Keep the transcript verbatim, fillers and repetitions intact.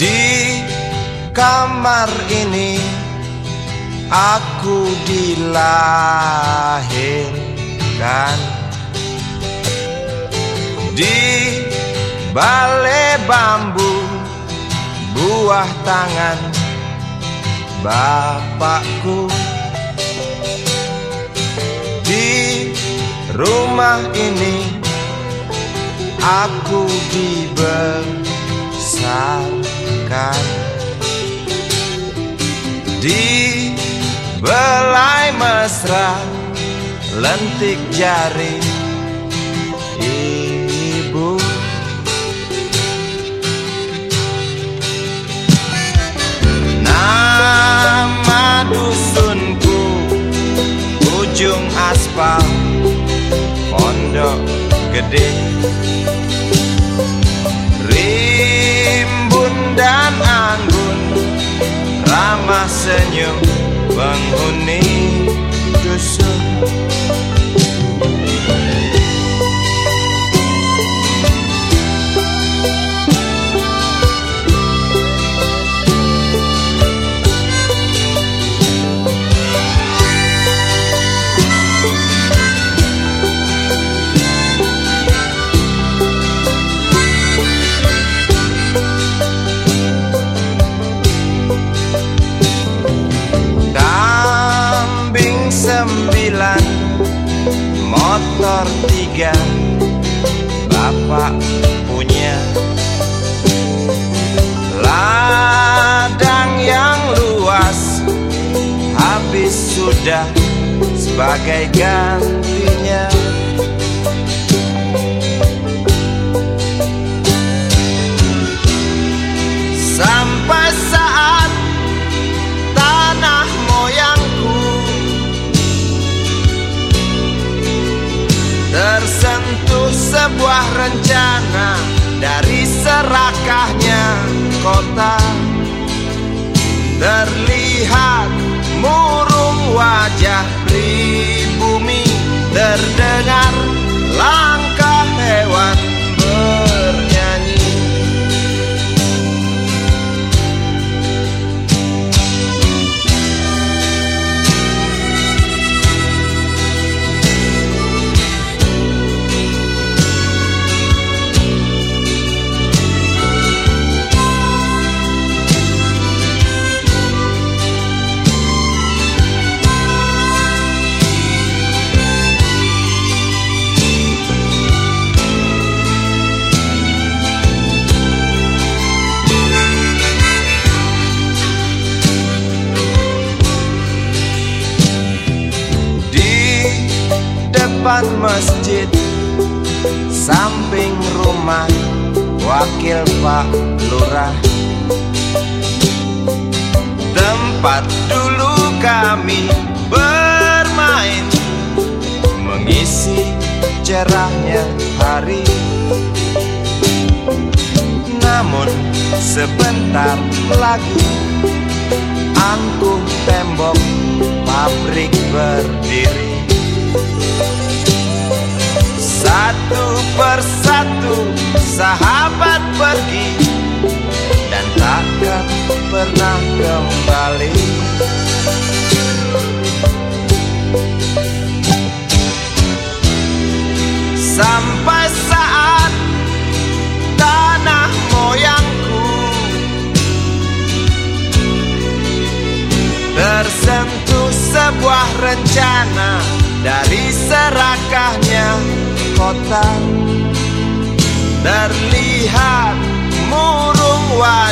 Di kamar ini aku dilahirkan, di balai bambu buah tangan bapakku. Di rumah ini aku dibesarkan, di belai mesra lentik jari ibu. Nama dusunku ujung aspal Pondok Gede. Rimbun dan anggun ramah senyum penghuni dusun. Sembilan, motor tiga, bapak punya. Ladang yang luas habis sudah sebagai gantinya. Sampai saat tanah moyangku tersentuh sebuah rencana dari serakahnya kota. Terlihat murung wajah pribumi, terdengar langkah hewan bernyanyi. Depan masjid, samping rumah wakil Pak Lurah, tempat dulu kami bermain, mengisi cerahnya hari. Namun sebentar lagi angkuh tembok pabrik berdiri. Satu persatu sahabat pergi dan takkan pernah kembali. Sampai saat tanah moyangku tersentuh sebuah rencana dari serakahnya kota. Terlihat murung wajah